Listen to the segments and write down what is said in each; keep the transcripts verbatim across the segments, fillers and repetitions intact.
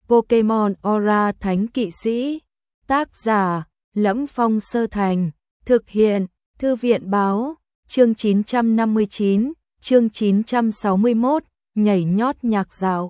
Pokemon Aura Thánh Kỵ Sĩ. Tác giả: Lẫm Phong Sơ Thành. Thực hiện: Thư viện báo. Chương chín trăm năm mươi chín, chương chín trăm sáu mươi mốt, nhảy nhót nhạc dạo.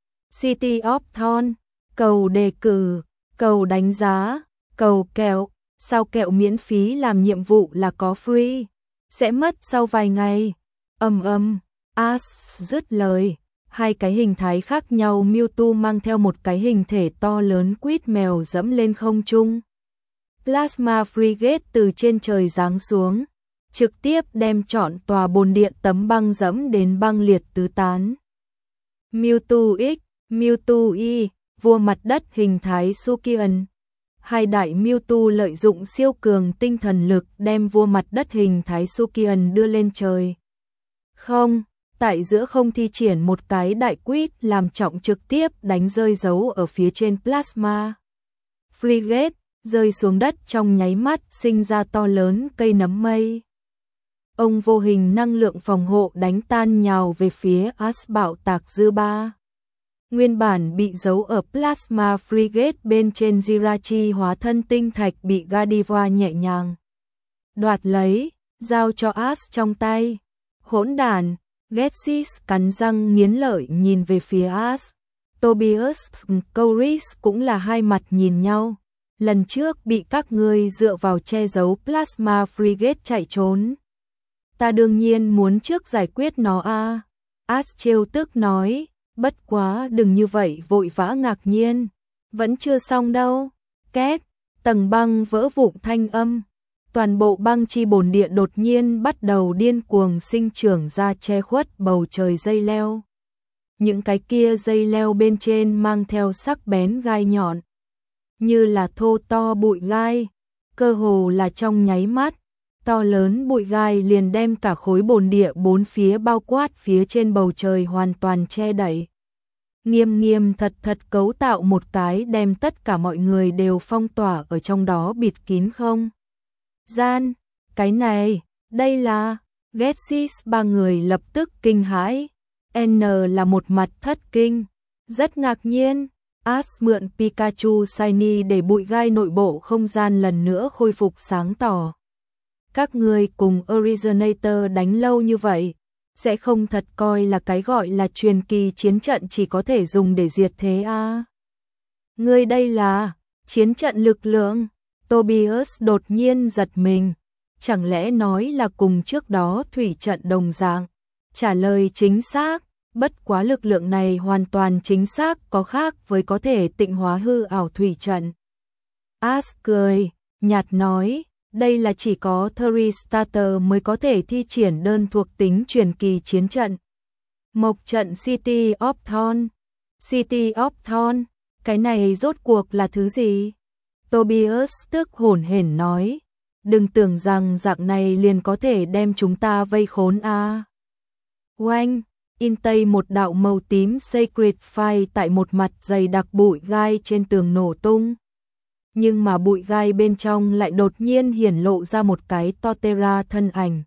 City of Thorn. Cầu đề cử, cầu đánh giá, cầu kẹo. Sao kẹo miễn phí làm nhiệm vụ là có free, sẽ mất sau vài ngày. Ầm ầm, Ash dứt lời. Hai cái hình thái khác nhau Mewtwo mang theo một cái hình thể to lớn quýt mèo dẫm lên không trung. Plasma Frigate từ trên trời giáng xuống, trực tiếp đem trọn tòa bồn điện tấm băng dẫm đến băng liệt tứ tán. Mewtwo X, Mewtwo Y, vua mặt đất hình thái Sukian. Hai đại Mewtwo lợi dụng siêu cường tinh thần lực đem vua mặt đất hình thái Sukian đưa lên trời. Không, tại giữa không thi triển một cái đại quýt làm trọng trực tiếp đánh rơi dấu ở phía trên Plasma Frigate, rơi xuống đất trong nháy mắt sinh ra to lớn cây nấm mây. Ông vô hình năng lượng phòng hộ đánh tan nhào về phía Ash bạo tạc dư ba. Nguyên bản bị giấu ở Plasma Frigate bên trên Jirachi hóa thân tinh thạch bị Godiva nhẹ nhàng đoạt lấy, giao cho Ash trong tay. Hỗn đản, Ghetsis cắn răng nghiến lợi nhìn về phía Ash. Tobias, Couris cũng là hai mặt nhìn nhau. Lần trước bị các ngươi dựa vào che giấu Plasma Frigate chạy trốn. Ta đương nhiên muốn trước giải quyết nó a. À. Ash trêu tức nói, bất quá đừng như vậy vội vã ngạc nhiên. Vẫn chưa xong đâu. Két, tầng băng vỡ vụn thanh âm. Toàn bộ băng chi bồn địa đột nhiên bắt đầu điên cuồng sinh trưởng ra che khuất bầu trời dây leo. Những cái kia dây leo bên trên mang theo sắc bén gai nhọn, như là thô to bụi gai, cơ hồ là trong nháy mắt, to lớn bụi gai liền đem cả khối bồn địa bốn phía bao quát phía trên bầu trời hoàn toàn che đậy. Nghiêm nghiêm thật thật cấu tạo một cái đem tất cả mọi người đều phong tỏa ở trong đó bịt kín không gian. Cái này, đây là... Ghetsis ba người lập tức kinh hãi. N là một mặt thất kinh, rất ngạc nhiên. Ash mượn Pikachu Shiny để bụi gai nội bộ không gian lần nữa khôi phục sáng tỏ. Các người cùng Originator đánh lâu như vậy, sẽ không thật coi là cái gọi là truyền kỳ chiến trận chỉ có thể dùng để diệt thế a? À? Ngươi đây là chiến trận lực lượng? Tobias đột nhiên giật mình, chẳng lẽ nói là cùng trước đó thủy trận đồng dạng? Trả lời chính xác, bất quá lực lượng này hoàn toàn chính xác có khác với có thể tịnh hóa hư ảo thủy trận. Ash cười, nhạt nói, đây là chỉ có Three Starter mới có thể thi triển đơn thuộc tính truyền kỳ chiến trận. Mộc trận City of Thorn. City of Thorn, cái này rốt cuộc là thứ gì? Tobias tức hổn hển nói, đừng tưởng rằng dạng này liền có thể đem chúng ta vây khốn a. À. Oanh, in tây một đạo màu tím Sacred Fire tại một mặt dày đặc bụi gai trên tường nổ tung. Nhưng mà bụi gai bên trong lại đột nhiên hiển lộ ra một cái Torterra thân ảnh.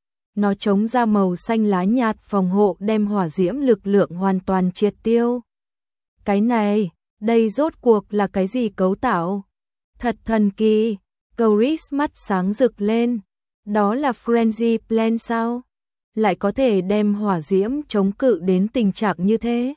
Nó chống ra màu xanh lá nhạt phòng hộ đem hỏa diễm lực lượng hoàn toàn triệt tiêu. Cái này, đây rốt cuộc là cái gì cấu tạo? Thật thần kỳ. Couris mắt sáng rực lên. Đó là Frenzy Plan sao? Lại có thể đem hỏa diễm chống cự đến tình trạng như thế.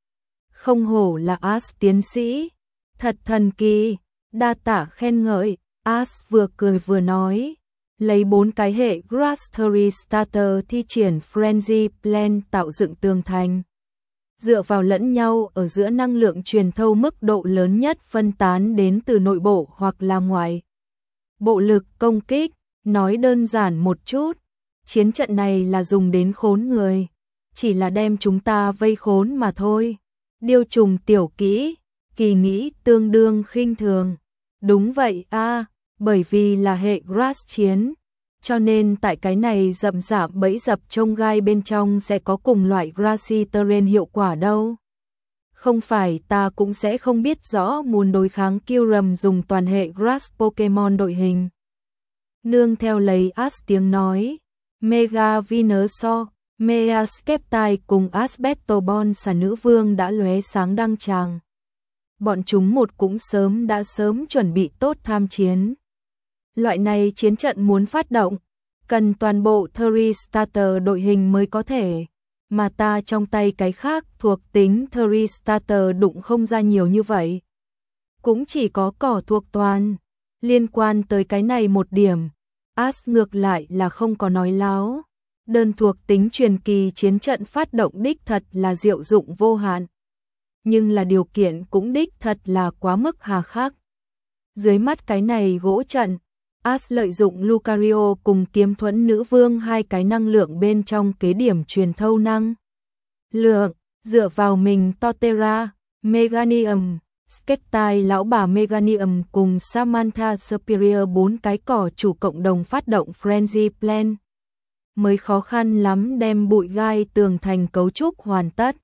Không hổ là Ash tiến sĩ. Thật thần kỳ. Đa tạ khen ngợi. Ash vừa cười vừa nói. Lấy bốn cái hệ Grass Three Starter thi triển Frenzy Plan tạo dựng tường thành. Dựa vào lẫn nhau ở giữa năng lượng truyền thâu mức độ lớn nhất phân tán đến từ nội bộ hoặc là ngoài bộ lực công kích. Nói đơn giản một chút, chiến trận này là dùng đến khốn người, chỉ là đem chúng ta vây khốn mà thôi. Điêu trùng tiểu kỹ, kỳ nghĩ tương đương khinh thường. Đúng vậy a, à, bởi vì là hệ grass chiến, cho nên tại cái này rậm rạp bẫy dập trông gai bên trong sẽ có cùng loại grassy terrain hiệu quả đâu. Không phải ta cũng sẽ không biết rõ muốn đối kháng Kyurem dùng toàn hệ grass Pokemon đội hình. Nương theo lấy Ash tiếng nói, Mega Venusaur, Mega Skeptile cùng Asbestobon xà nữ vương đã lóe sáng đăng tràng. bọn chúng một cũng sớm đã sớm chuẩn bị tốt tham chiến. Loại này chiến trận muốn phát động, cần toàn bộ Three Starter đội hình mới có thể, mà ta trong tay cái khác thuộc tính Three Starter đụng không ra nhiều như vậy. Cũng chỉ có cỏ thuộc toàn. Liên quan tới cái này một điểm, Ash ngược lại là không có nói láo. Đơn thuộc tính truyền kỳ chiến trận phát động đích thật là diệu dụng vô hạn. Nhưng là điều kiện cũng đích thật là quá mức hà khắc. Dưới mắt cái này gỗ trận, Ash lợi dụng Lucario cùng kiếm thuẫn nữ vương hai cái năng lượng bên trong kế điểm truyền thâu năng lượng, dựa vào mình Torterra, Meganium, Skeptile lão bà Meganium cùng Samantha Superior bốn cái cỏ chủ cộng đồng phát động Frenzy Plan. Mới khó khăn lắm đem bụi gai tường thành cấu trúc hoàn tất.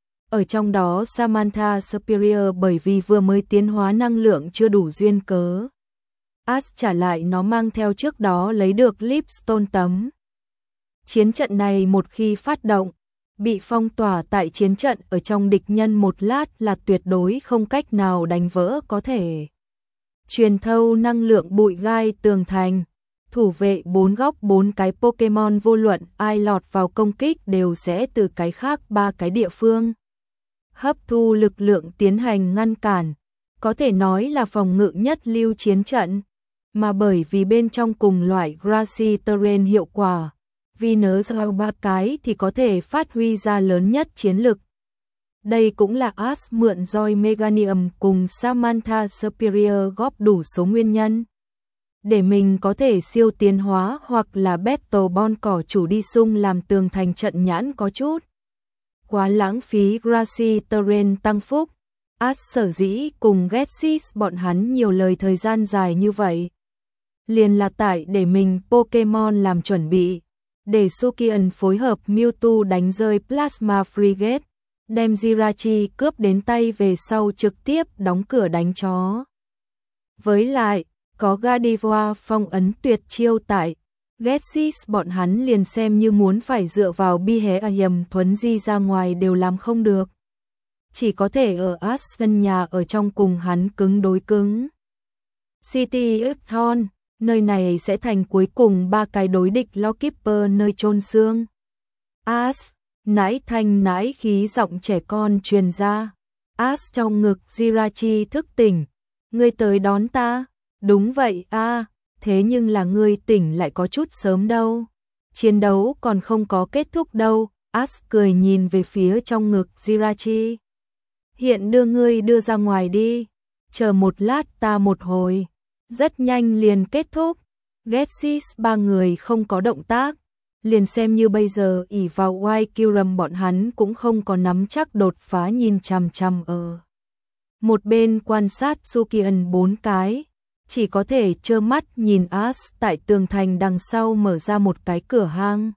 Ở trong đó Samantha Superior bởi vì vừa mới tiến hóa năng lượng chưa đủ duyên cớ. Ash trả lại nó mang theo trước đó lấy được Lipstone tấm. Chiến trận này một khi phát động, bị phong tỏa tại chiến trận ở trong địch nhân một lát là tuyệt đối không cách nào đánh vỡ có thể. Truyền thâu năng lượng bụi gai tường thành, thủ vệ bốn góc bốn cái Pokemon vô luận ai lọt vào công kích đều sẽ từ cái khác ba cái địa phương. Hấp thu lực lượng tiến hành ngăn cản, có thể nói là phòng ngự nhất lưu chiến trận, mà bởi vì bên trong cùng loại Grassy Terrain hiệu quả, vì nớ sau ba cái thì có thể phát huy ra lớn nhất chiến lực. Đây cũng là Ash mượn roi Meganium cùng Samantha Superior góp đủ số nguyên nhân. Để mình có thể siêu tiến hóa hoặc là Battle Bond cỏ chủ đi sung làm tường thành trận nhãn có chút. Quá lãng phí Grassy Terrain tăng phúc. Ash sở dĩ cùng Getsis bọn hắn nhiều lời thời gian dài như vậy. Liền là tại để mình Pokemon làm chuẩn bị. Để Sukian phối hợp Mewtwo đánh rơi Plasma Frigate, đem Jirachi cướp đến tay về sau trực tiếp đóng cửa đánh chó. Với lại, có Gardevoir phong ấn tuyệt chiêu tại, Getsis bọn hắn liền xem như muốn phải dựa vào bi hé à hiểm thuấn di ra ngoài đều làm không được. Chỉ có thể ở Ash sân nhà ở trong cùng hắn cứng đối cứng. City Upton, nơi này sẽ thành cuối cùng ba cái đối địch Lockkeeper nơi chôn xương. Ash, nãi thanh nãi khí giọng trẻ con truyền ra. Ash trong ngực Jirachi thức tỉnh. Ngươi tới đón ta? Đúng vậy a, à, thế nhưng là ngươi tỉnh lại có chút sớm đâu. Chiến đấu còn không có kết thúc đâu. Ash cười nhìn về phía trong ngực Jirachi. Hiện đưa ngươi đưa ra ngoài đi. Chờ một lát ta một hồi. Rất nhanh liền kết thúc. Getsis ba người không có động tác. Liền xem như bây giờ ỷ vào White Kyurem bọn hắn cũng không có nắm chắc đột phá nhìn chằm chằm ở. Một bên quan sát Sukian bốn cái. Chỉ có thể trơ mắt nhìn Ash tại tường thành đằng sau mở ra một cái cửa hang.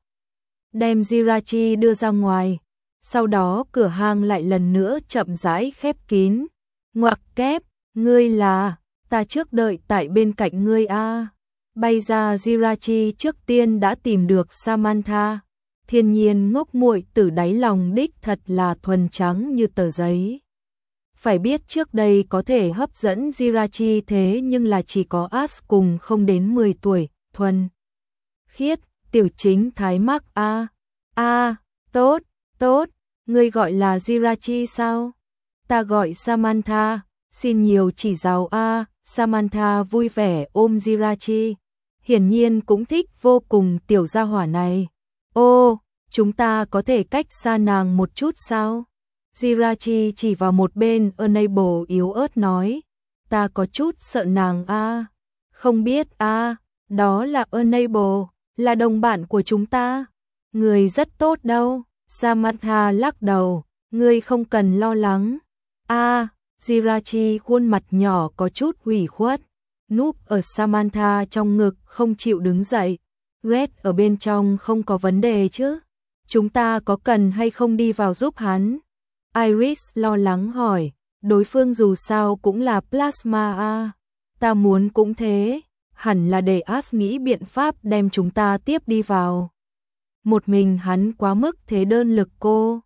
Đem Jirachi đưa ra ngoài. Sau đó cửa hang lại lần nữa chậm rãi khép kín. Ngoặc kép, ngươi là, ta trước đợi tại bên cạnh ngươi a. Bay ra Jirachi trước tiên đã tìm được Samantha. Thiên nhiên ngốc muội từ đáy lòng đích thật là thuần trắng như tờ giấy. Phải biết trước đây có thể hấp dẫn Jirachi thế nhưng là chỉ có Ash cùng không đến mười tuổi, thuần. Khiết, tiểu chính thái mắc a. A, tốt, tốt, ngươi gọi là Jirachi sao? Ta gọi Samantha, xin nhiều chỉ giáo a. Samantha vui vẻ ôm Jirachi. Hiển nhiên cũng thích vô cùng tiểu gia hỏa này. Ô, chúng ta có thể cách xa nàng một chút sao? Jirachi chỉ vào một bên Enable yếu ớt nói. Ta có chút sợ nàng a. Không biết a, đó là Enable, là đồng bạn của chúng ta. Người rất tốt đâu. Samantha lắc đầu, ngươi không cần lo lắng. A, Jirachi khuôn mặt nhỏ có chút hủy khuất. Núp ở Samantha trong ngực không chịu đứng dậy. Red ở bên trong không có vấn đề chứ? Chúng ta có cần hay không đi vào giúp hắn? Iris lo lắng hỏi, đối phương dù sao cũng là Plasma a. Ta muốn cũng thế, hẳn là để Ash nghĩ biện pháp đem chúng ta tiếp đi vào. Một mình hắn quá mức thế đơn lực cô.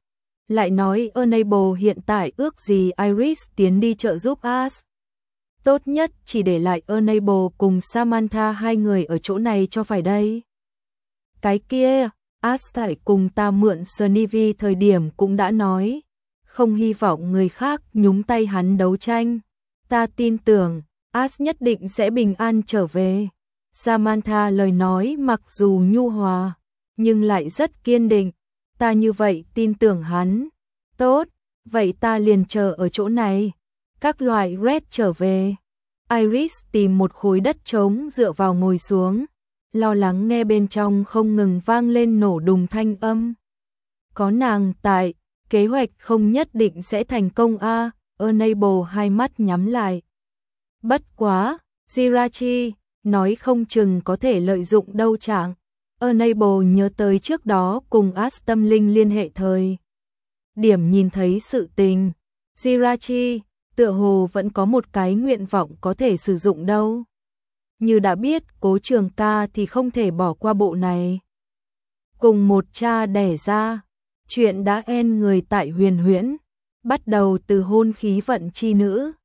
lại nói Enable hiện tại ước gì Iris tiến đi trợ giúp Ash. Tốt nhất chỉ để lại Enable cùng Samantha hai người ở chỗ này cho phải đây. Cái kia, Ash tại cùng ta mượn Snivi thời điểm cũng đã nói, không hy vọng người khác nhúng tay hắn đấu tranh. Ta tin tưởng, Ash nhất định sẽ bình an trở về. Samantha lời nói mặc dù nhu hòa, nhưng lại rất kiên định. Ta như vậy tin tưởng hắn. Tốt, vậy ta liền chờ ở chỗ này. Các loại Red trở về. Iris tìm một khối đất trống dựa vào ngồi xuống, lo lắng nghe bên trong không ngừng vang lên nổ đùng thanh âm. Có nàng tại, kế hoạch không nhất định sẽ thành công a. À, Enable hai mắt nhắm lại. Bất quá, Jirachi nói không chừng có thể lợi dụng đâu chẳng. Enable nhớ tới trước đó cùng Ash tâm linh liên hệ thời điểm nhìn thấy sự tình. Jirachi tựa hồ vẫn có một cái nguyện vọng có thể sử dụng đâu. Như đã biết Cố Trường Ca thì không thể bỏ qua bộ này. Cùng một cha đẻ ra, chuyện đã en người tại Huyền Huyễn, bắt đầu từ hôn khí vận chi nữ.